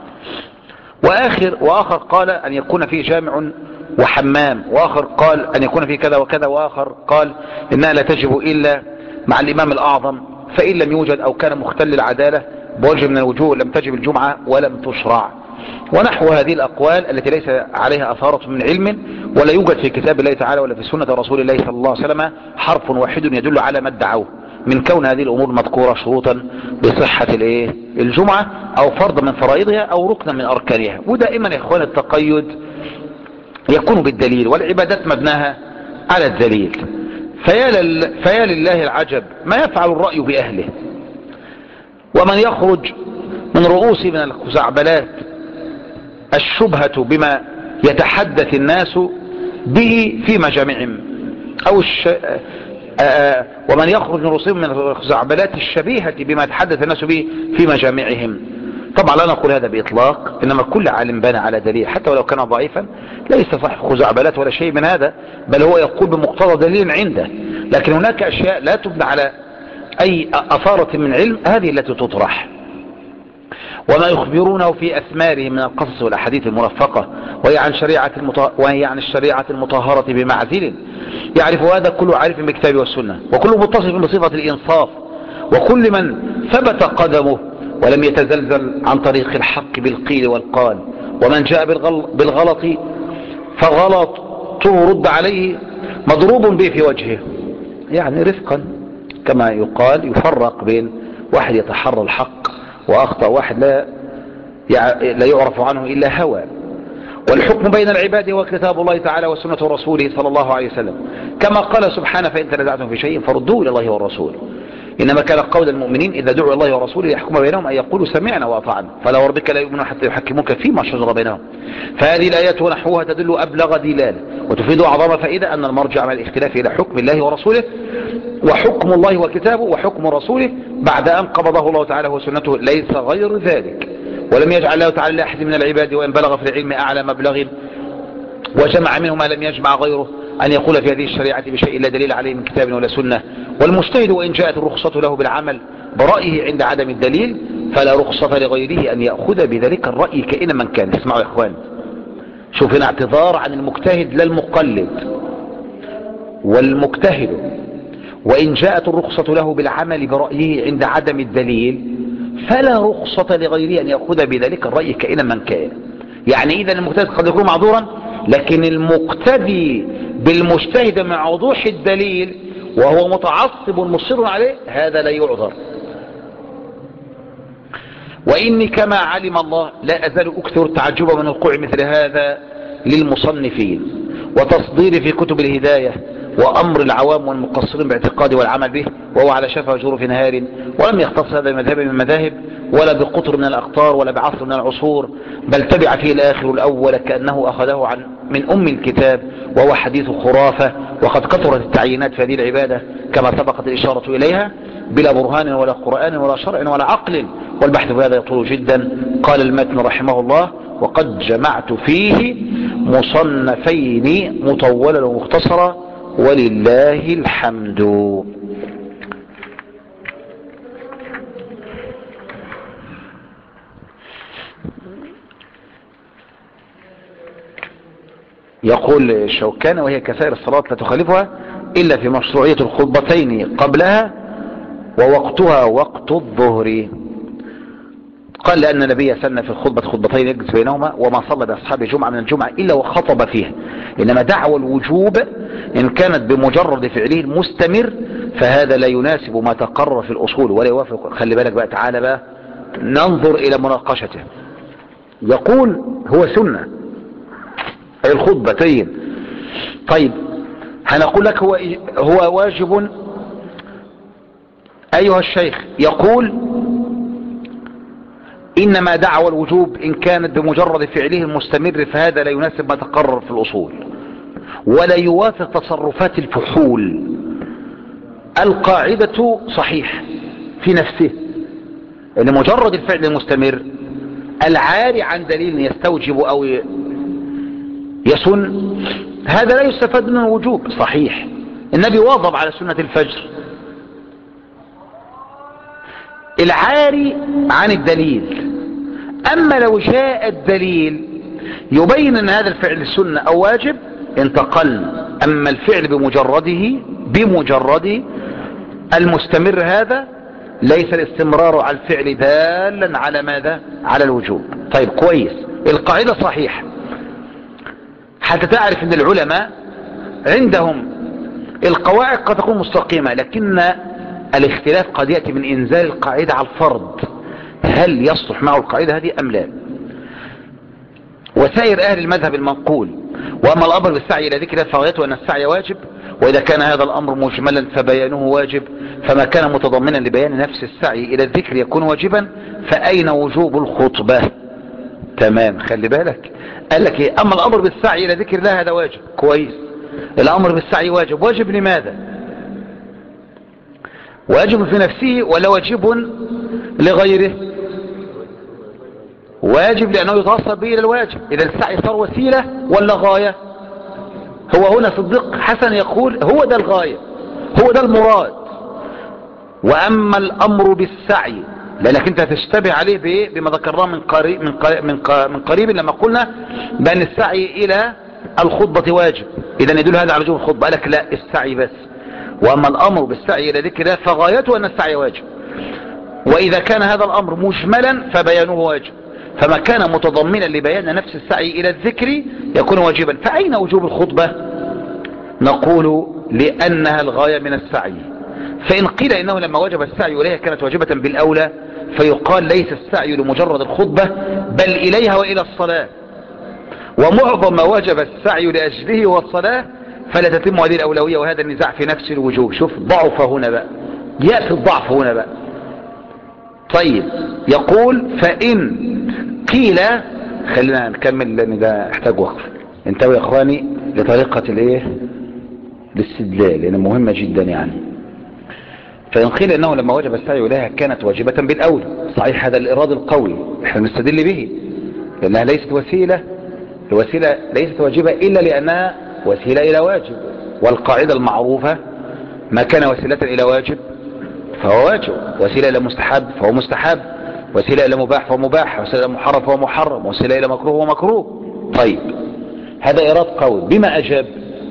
وآخر قال أن يكون فيه جامع وحمام، وآخر قال أن يكون فيه كذا وكذا، وآخر قال إنها لا تجب إلا مع الإمام الأعظم، فإن لم يوجد أو كان مختل العدالة بوجه من الوجوه لم تجب الجمعة ولم تشرع. ونحو هذه الأقوال التي ليس عليها أثارة من علم، ولا يوجد في كتاب الله تعالى ولا في سنة رسول الله صلى الله عليه وسلم حرف واحد يدل على ما ادعوه من كون هذه الأمور مذكورة شروطا لصحة الجمعة أو فرض من فرائضها أو ركنا من أركانها. ودائما يا إخوان التقيد يكون بالدليل، والعبادات مبناها على الدليل. فيا لله العجب ما يفعل الرأي بأهله، ومن يخرج من رؤوس من الخزعبلات الشبهة بما يتحدث الناس به في مجامعهم ومن يخرج من رؤوسهم من الخزعبلات الشبيهة بما يتحدث الناس به في مجامعهم. طبعا لا نقول هذا بإطلاق، إنما كل عالم بنى على دليل حتى ولو كان ضعيفا، ليس صح خزعبلات ولا شيء من هذا، بل هو يقول بمقتضى دليل عنده. لكن هناك أشياء لا تبنى على أي أثارة من علم، هذه التي تطرح. وما يخبرونه في أثمارهم من القصص والأحاديث المرفقة وهي عن الشريعة المطهرة بمعزل يعرف هذا كل عارف بالكتاب والسنة، وكل متصف بصفة الإنصاف، وكل من ثبت قدمه ولم يتزلزل عن طريق الحق بالقيل والقال، ومن جاء بالغلط فغلطه رد عليه مضروب به في وجهه. يعني رفقا كما يقال، يفرق بين واحد يتحرى الحق وأخطأ واحد لا يعرف عنه إلا هوى. والحكم بين العباد هو كتاب الله تعالى وسنة رسوله صلى الله عليه وسلم، كما قال سبحانه فإن تنازعتم في شيء فردوه إلى الله والرسول. إنما كان قول المؤمنين إذا دعوا الله ورسوله يحكم بينهم أن يقولوا سمعنا وأطعنا فلا وربك لا يؤمنون حتى يحكموك فيما شجر بينهم. فهذه الآيات ونحوها تدل أبلغ دلالة وتفيد أعظم فائدة أن المرجع مع الاختلاف إلى حكم الله ورسوله، وحكم الله وكتابه وحكم رسوله بعد أن قبضه الله تعالى وسنته ليس غير ذلك. ولم يجعل الله تعالى لأحد من العباد وإن بلغ في العلم أعلى مبلغ وجمع منه ما لم يجمع غيره أن يقول في هذه الشريعة بشيء لا دليل عليه من كتاب ولا سنة. والمجتهد وإن جاءت الرخصة له بالعمل برأيه عند عدم الدليل فلا رخصة لغيره أن يأخذ بذلك الرأي كائن من كان. اسمعوا يا إخوان، شوف هنا اعتذار عن المجتهد لا المقلد. والمجتهد وإن جاءت الرخصة له بالعمل برأيه عند عدم الدليل فلا رخصة لغيره أن يأخذ بذلك الرأي كائن من كان. يعني إذا المجتهد قد يكون معذورا، لكن المقتدي بالمجتهد مع وضوح الدليل وهو متعصب مصر عليه هذا لا يعذر. وإني كما علم الله لا أزال أكثر تعجبا من وقوع مثل هذا للمصنفين وتصدير في كتب الهداية وأمر العوام والمقصرين باعتقاد والعمل به، وهو على شفا جرف نهار، ولم يختص هذا بمذهب من المذاهب ولا بقطر من الأقطار ولا بعصر من العصور، بل تبع فيه الآخر الأول كأنه أخذه من أم الكتاب، وهو حديث خرافة. وقد كثرت التعيينات في هذه العبادة كما سبقت الإشارة إليها بلا برهان ولا قرآن ولا شرع ولا عقل، والبحث في هذا يطول جدا. قال المتن رحمه الله وقد جمعت فيه مصنفين مطولا ومختصرا ولله الحمد. يقول الشوكاني وهي كسائر الصلاة لا تخالفها إلا في مشروعية الخطبتين قبلها ووقتها وقت الظهر. قال لأن النبي سن في الخطبة خطبتين يجلس بينهما وما صلى بأصحاب الجمعة من الجمعة إلا وخطب فيها. إنما دعوى الوجوب إن كانت بمجرد فعله المستمر فهذا لا يناسب ما تقرر في الأصول ولا يوافق. خلي بالك بقى، تعالى بقى ننظر إلى مناقشته. يقول هو سنة أي الخطبتين. طيب هنقول لك هو واجب. أيها الشيخ يقول إنما دعوى الوجوب إن كانت بمجرد فعله المستمر فهذا لا يناسب ما تقرر في الأصول ولا يوافق تصرفات الفحول. القاعدة صحيح في نفسه إن مجرد الفعل المستمر العاري عن دليل يستوجب أو يسن هذا لا يستفاد منه الوجوب. صحيح النبي واظب على سنة الفجر العاري عن الدليل. أما لو جاء الدليل يبين أن هذا الفعل سنة أو واجب انتقلنا. أما الفعل بمجرده المستمر هذا ليس الاستمرار على الفعل دالا على ماذا؟ على الوجوب. طيب كويس، القاعدة صحيحة حتى تعرف أن العلماء عندهم القواعد قد تكون مستقيمة لكن الاختلاف قد يأتي من إنزال القاعدة على الفرد، هل يصلح معه القاعدة هذه أم لا. وسائر أهل المذهب المنقول وأما الأمر بالسعي إلى ذكر فغايته أن السعي واجب وإذا كان هذا الأمر مجملا فبيانه واجب فما كان متضمنا لبيان نفس السعي إلى الذكر يكون واجبا فأين وجوب الخطبة؟ تمام، خلي بالك قال لك إيه؟ أما الأمر بالسعي إلى ذكر الله هذا واجب. كويس، الأمر بالسعي واجب. واجب لماذا؟ واجب في نفسه ولا واجب لغيره؟ واجب لأنه يتوصل به إلى الواجب. إذا السعي صار وسيلة ولا غاية؟ هو هنا صديق حسن يقول هو ده الغاية، هو ده المراد. وأما الأمر بالسعي لأنك أنت تشتبه عليه بإيه؟ بما ذكرناه من قريب لما قلنا بأن السعي إلى الخطبة واجب، إذا يدل هذا على وجوب الخطبة. قال لك لا، السعي بس. وأما الأمر بالسعي إلى ذكر الله فغايته أن السعي واجب وإذا كان هذا الأمر مجملا فبيانه واجب فما كان متضمنا لبيان نفس السعي إلى الذكر يكون واجبا. فأين وجوب الخطبة؟ نقول لأنها الغاية من السعي. فإن قيل إنه لما وجب السعي إليها كانت واجبة بالأولى فيقال ليس السعي لمجرد الخطبة بل إليها وإلى الصلاة ومعظم ما وجب السعي لأجله والصلاة فلا تتم هذه الأولوية وهذا النزاع في نفس الوجوب. شوف ضعف هنا بقى، يأتي الضعف هنا بقى. طيب يقول فإن قيل، خلينا نكمل لأن ده احتاج وقف. انتبهوا يا اخواني لطريقة الايه الاستدلال لأنها مهمة جدا يعني. فإن قيل إنه لما وجب السعي إليها كانت واجبة بالأولى. صحيح، هذا الإرادة القوي احنا نستدل به لأنها ليست وسيلة. الوسيلة ليست واجبة إلا لأنها وسيلة إلى واجب، والقاعدة المعروفة ما كان وسيلة إلى واجب فهو واجب، وسيلة إلى مستحب فهو مستحب، وسيلة إلى مباح فهو مباح، وسيلة إلى محرم فهو محرم، وسيلة إلى مكروه فهو مكروه. طيب هذا إراد قوي بما أجاب.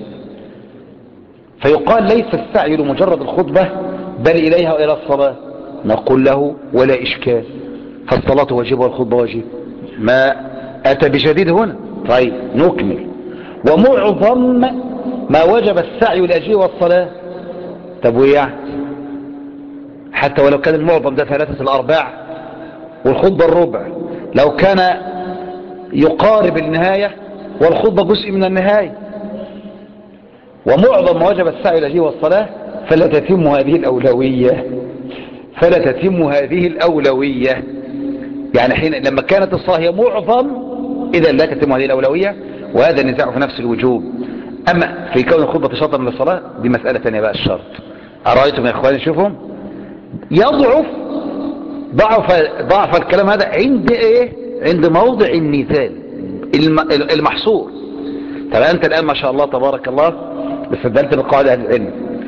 فيقال ليس السعي لمجرد الخطبة بل إليها وإلى الصلاة. نقول له ولا إشكال، فالصلاة واجب والخطبة واجب، ما أتى بجديد هنا. طيب نكمل. ومعظم ما وجب السعي لأجله والصلاة. طب ويعني حتى ولو كان المعظم ده 3/4 والخطبة الربع، لو كان يقارب النهاية والخطبة جزء من النهاية، ومعظم ما وجب السعي لأجله والصلاة فلا تتم هذه الأولوية. فلا تتم هذه الأولوية يعني حين لما كانت الصلاة هي معظم إذا لا تتم هذه الأولوية، وهذا النزاع في نفس الوجوب. أما في كون الخطبة شرطا للصلاة دي مسألة ثانية بقى. الشرط أرأيتم يا إخواني، شوفهم يضعف ضعف الكلام هذا عند إيه؟ عند موضع النزال المحصور. طب أنت الآن ما شاء الله تبارك الله استدلت بقواعد أهل العلم.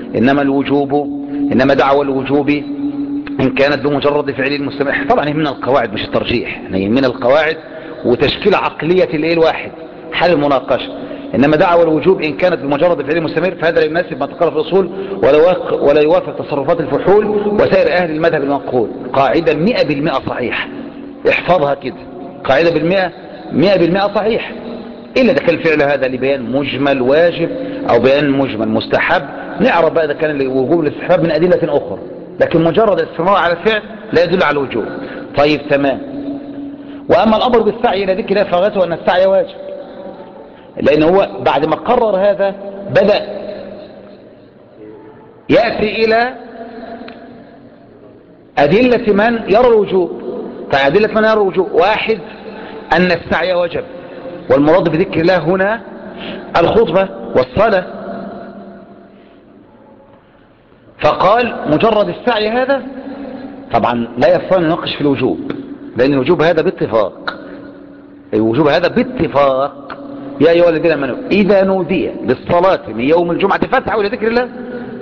إنما دعوى الوجوب إن كانت بمجرد فعل المستمع. طبعا من القواعد مش الترجيح، يعني من القواعد وتشكيل عقلية الايه الواحد حل المناقشة. إنما دعوى الوجوب إن كانت بمجرد فعل المستمر فهذا لا يناسب ما تقرر في الأصول ولا يوافق تصرفات الفحول وسائر أهل المذهب المنقول. قاعدة 100% صحيح. احفظها كده، قاعدة 100% صحيح، إلا إذا كان الفعل هذا لبيان مجمل واجب أو بيان مجمل مستحب، نعرف بقى إذا كان وجوب الاستحباب من أدلة أخرى، لكن مجرد الاستمرار على الفعل لا يدل على الوجوب. طيب تمام. وأما الأمر بالسعي إلى ذكر الله فغايته أن السعي واجب، لأن هو بعد ما قرر هذا بدأ يأتي إلى أدلة من يرى الوجوب. فأدلة من يرى الوجوب: واحد، أن السعي واجب، والمراد بذكر الله هنا الخطبة والصلاة. فقال مجرد السعي هذا طبعا لا يستطيع أن يناقش في الوجوب، لأن الوجوب هذا باتفاق، الوجوب هذا باتفاق. يا أيها الذين آمنوا إذا نودي للصلاة من يوم الجمعة فاسعوا إلى ذكر الله،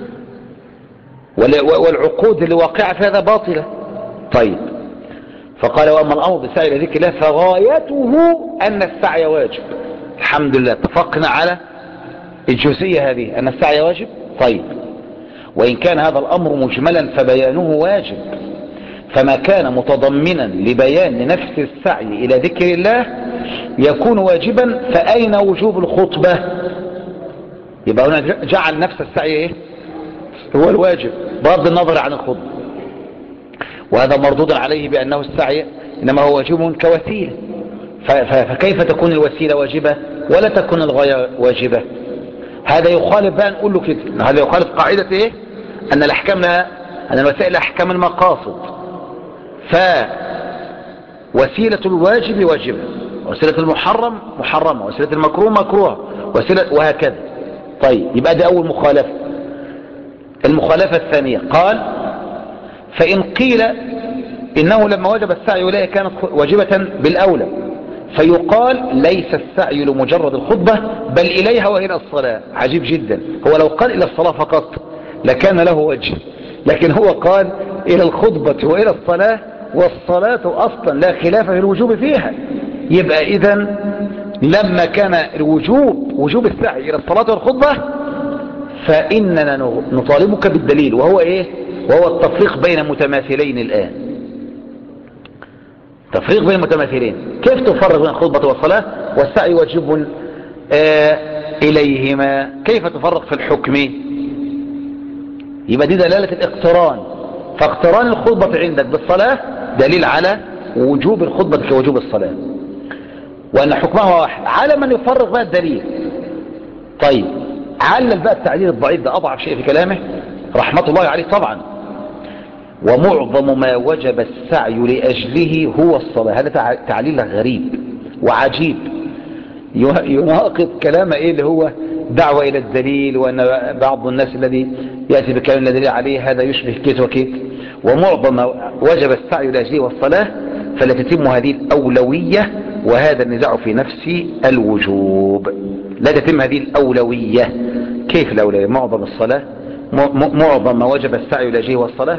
والعقود اللي واقعة في هذا باطلة. طيب، فقال وأما الأمر بالسعي إلى ذكر الله فغايته أن السعي واجب. الحمد لله اتفقنا على الجزئية هذه أن السعي واجب. طيب، وإن كان هذا الأمر مجملا فبيانه واجب، فما كان متضمنا لبيان نفس السعي إلى ذكر الله يكون واجبا، فأين وجوب الخطبة؟ يبقى هنا جعل نفس السعي إيه؟ هو الواجب بغض النظر عن الخطبة، وهذا مردود عليه بأنه السعي إنما هو واجب كوسيلة. فكيف تكون الوسيلة واجبة ولا تكون الغاية واجبة؟ هذا يخالف بقى، نقول له كده، هذا يخالف قاعدة إيه؟ أن الأحكام لها، أن الوسائل أحكام المقاصد، فوسيلة الواجب واجبة، وسيلة المحرم محرمة، وسيلة المكروه مكروه، وسيلة وهكذا. طيب، يبقى دي أول مخالفة. المخالفة الثانية قال فإن قيل إنه لما وجب السعي إليه كانت واجبة بالأولى، فيقال ليس السعي لمجرد الخطبة بل إليها وإلى الصلاة. عجيب جدا، هو لو قال إلى الصلاة فقط لكان له وجه، لكن هو قال إلى الخطبة وإلى الصلاة، والصلاة أصلا لا خلاف في الوجوب فيها. يبقى إذن لما كان الوجوب وجوب السعي إلى الصلاة والخطبة فإننا نطالبك بالدليل، وهو إيه؟ وهو التفريق بين متماثلين. الآن تفريق بين متماثلين، كيف تفرق بين الخطبة والصلاة والسعي واجب إليهما؟ كيف تفرق في الحكم؟ يبقى دي دلالة الاقتران، فاقتران الخطبة عندك بالصلاة دليل على وجوب الخطبة كوجوب الصلاة، وأن حكمها واحد. على من يفرق بقى الدليل. طيب، علل بقى التعليل الضعيف ده أضعف شيء في كلامه رحمة الله عليه طبعا: ومعظم ما وجب السعي لأجله هو الصلاة. هذا تعليل غريب وعجيب، يناقض كلام إيه اللي هو دعوة إلى الدليل، وأن بعض الناس الذي يأتي بكلام لا دليل عليه هذا يشبه كيت وكيت. ومعظم ما وجب السعي لأجله والصلاة فلا تتم هذه الأولوية، وهذا النزاع في نفس الوجوب. لا تتم هذه الأولوية. كيف الأولوية؟ معظم الصلاة، معظم ما وجب السعي لأجله والصلاة،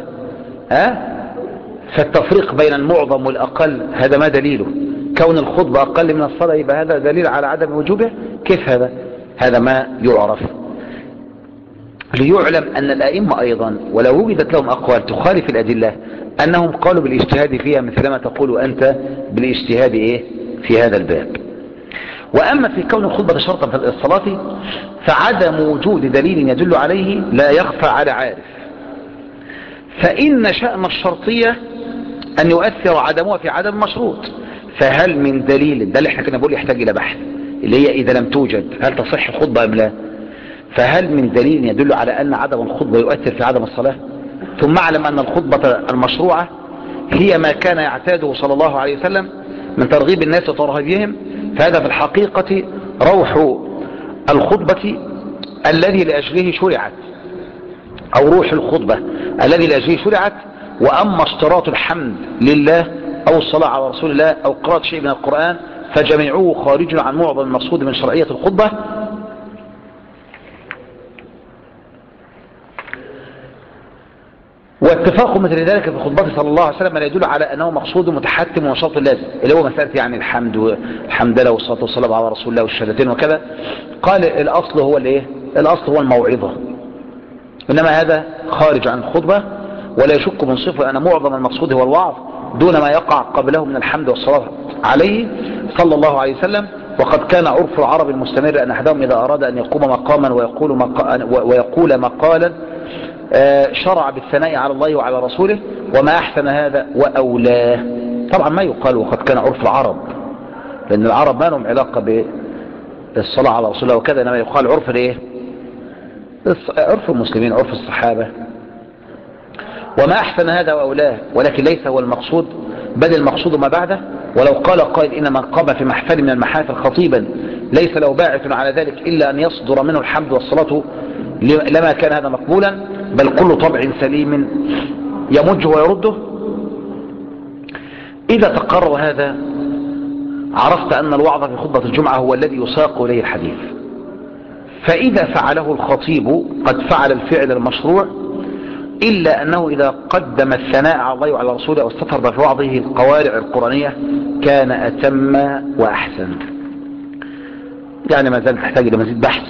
فالتفريق بين المعظم والأقل هذا ما دليله؟ كون الخطبة أقل من الصلاة يبقى هذا دليل على عدم وجوبه؟ كيف هذا؟ هذا ما يعرف. ليعلم أن الأئمة أيضا ولو وجدت لهم أقوال تخالف الأدلة أنهم قالوا بالاجتهاد فيها مثلما تقول أنت بالاجتهاد إيه في هذا الباب. وأما في كون الخطبة شرطا في الصلاة فعدم وجود دليل يدل عليه لا يخفى على عارف، فإن شأن الشرطية أن يؤثر عدمها في عدم المشروط. فهل من دليل، ده اللي احنا كنا بنقول يحتاج إلى بحث، اللي هي إذا لم توجد هل تصح الخطبة أم لا؟ فهل من دليل يدل على أن عدم الخطبة يؤثر في عدم الصلاة؟ ثم اعلم أن الخطبة المشروعة هي ما كان يعتاده صلى الله عليه وسلم من ترغيب الناس وترهيبهم، فهذا في الحقيقة روح الخطبة الذي لأجله شرعت، أو روح الخطبة الذي لأجله شرعت. وأما اشتراط الحمد لله أو الصلاة على رسول الله أو قراءة شيء من القرآن فجميعه خارج عن معظم المقصود من شرعية الخطبة. واتفاق مثل ذلك في خطبته صلى الله عليه وسلم لا يدل على أنه مقصود متحتم ونشاط لازم، اللي هو مسألة يعني الحمد لله والصلاة والسلام على رسول الله والشهادتين وكذا. قال الأصل هو الايه؟ الأصل هو الموعظة، إنما هذا خارج عن الخطبة. ولا يشك منصفه أن معظم المقصود هو الوعظ، دون ما يقع قبله من الحمد والصلاة عليه صلى الله عليه وسلم. وقد كان عرف العرب المستمر أن أحدهم إذا أراد أن يقوم مقاما ويقول مقالا شرع بالثناء على الله وعلى رسوله، وما أحسن هذا وأولاه. طبعا ما يقال وقد كان عرف العرب، لأن العرب ما لهم علاقة بالصلاة على رسول الله وكذا، إنما يقال عرف الإيه؟ عرف المسلمين، عرف الصحابة. وما أحسن هذا وأولاه، ولكن ليس هو المقصود، بل المقصود ما بعده. ولو قال قائل إن من قام في محفل من المحافل خطيبا ليس له باعث على ذلك إلا أن يصدر منه الحمد والصلاة لما كان هذا مقبولا، بل كل طبع سليم يمجه ويرده. إذا تقرر هذا عرفت أن الوعظ في خطبة الجمعة هو الذي يساق إليه الحديث. فإذا فعله الخطيب قد فعل الفعل المشروع، إلا أنه إذا قدم الثناء على الله وعلى رسوله أو استفرد في وعظه القوارع القرآنية كان أتم وأحسن. يعني ما زال تحتاج إلى مزيد بحث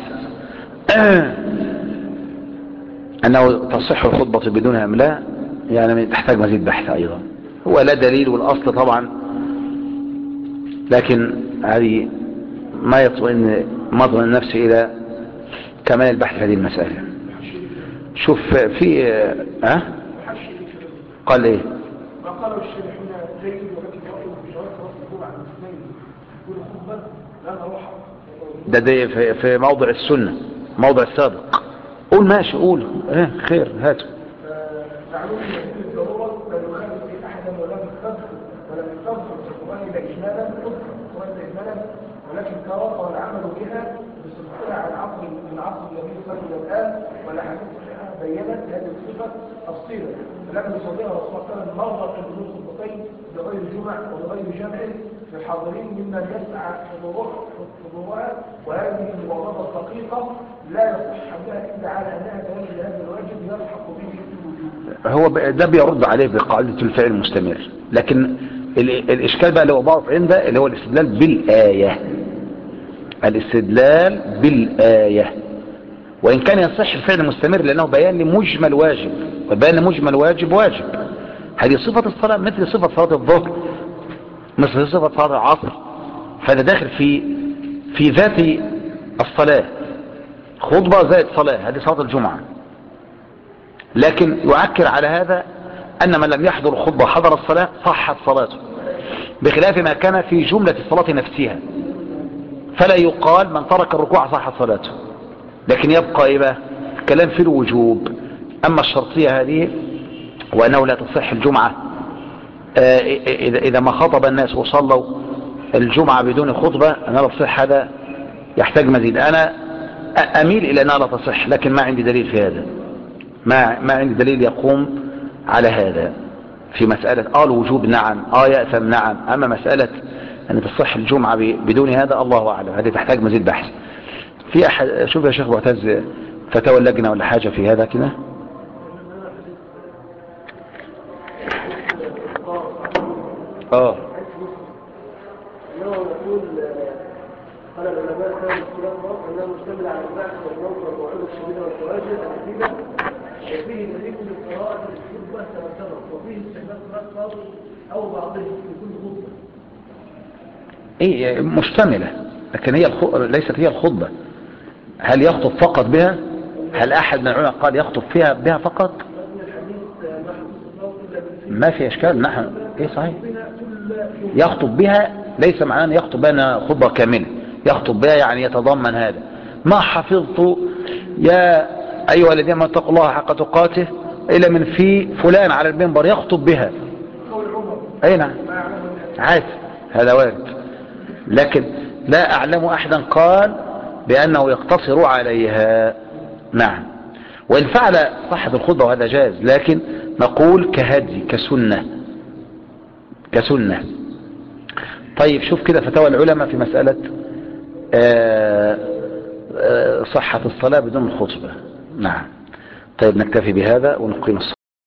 أنه تصح الخطبة بدونها أم لا، يعني تحتاج مزيد بحث أيضا. هو لا دليل، والأصل طبعا، لكن هذه ما يطمئن نفسي إلى كمال البحث في هذه المسألة. شوف في قال ايه؟ ما قاله الشارحون جيد، ولكن رأيه في جواز الخطبة عن الاثنين يكون خطبة لا نروح ده في موضع السنة، موضع السابق. قول ماشي، قول خير هاتوا. معلوم ان الضرورة لا يخالف في احدا ولا يستغفر في القرآن الا اجمالا، ولكن تواقع العمل بها بصفتها عن عصر من عصر النبي صلى الله عليه وسلم الان، ولا حديث بينت هذه الصفة تفصيلا، فلم يصدرها رسول الله صلى الله عليه وسلم مرة بدون خطبتين بغير جمع وبغير جمع للحاضرين ممن يسعى حضورها، وهذه المعرضة الدقيقة لا يصح بها إلا على أنها بيان لهذا الواجب يلحق به في الوجوب. هو ده بيرد عليه بقاعدة الفعل المستمر، لكن الإشكال بقى اللي هو ضعف عنده اللي هو الاستدلال بالآية. الاستدلال بالآية، وإن كان يصح الفعل المستمر لأنه بيان لمجمل واجب، وبيان لمجمل واجب واجب. هذه صفة الصلاة مثل صفة صلاة الظهر، مثل صفة صلاة العصر، فهذا داخل في ذات الصلاة. خطبة زائد صلاة، هذه صلاة الجمعة. لكن يعكر على هذا أن من لم يحضر الخطبة حضر الصلاة صحت صلاته، بخلاف ما كان في جملة الصلاة نفسها، فلا يقال من ترك الركوع صحت صلاته. لكن يبقى إيه بقى؟ كلام في الوجوب. أما الشرطية هذه وأنه لا تصح الجمعة إذا ما خطب الناس وصلوا الجمعة بدون خطبة أنا لا تصح، هذا يحتاج مزيد. أنا أميل إلى أنها لا تصح، لكن ما عندي دليل في هذا، ما عندي دليل يقوم على هذا. في مسألة الوجوب نعم، يأثم نعم، أما مسألة أن تصح الجمعة بدون هذا الله أعلم، هذه تحتاج مزيد بحث. في أحد شوف يا شيخ معتز فتاوى اللجنة ولا حاجة في هذا كده؟ انه يقول قال العلماء كان الخلاف انه مشتمل على البحث والموت والموعظه الشديده والفواجع العديده، وفيه دليل لقراءه الخطبه كما سبق، وفيه استحباب قراءه فاضل او بعضهم في كل خطبه. مشتمله، لكن هي ليست هي الخطبه. هل يخطب فقط بها؟ هل احد من العلماء قال يخطب بها فقط؟ ما في اشكال، نحن صحيح يخطب بها، ليس معناه ان يخطب بها خطبه كامله، يخطب بها يعني يتضمن هذا. ما حفظت يا ايها الذين اتقوا الله حق تقاته الا من في فلان على المنبر يخطب بها. اي نعم عادي، هذا وارد، لكن لا اعلم احدا قال بانه يقتصر عليها. نعم، وان فعل صحة الخطبة وهذا جائز، لكن نقول كهدي كسنة. طيب شوف كده فتاوى العلماء في مسألة صحة الصلاة بدون الخطبة. نعم، طيب نكتفي بهذا ونقيم الصلاة.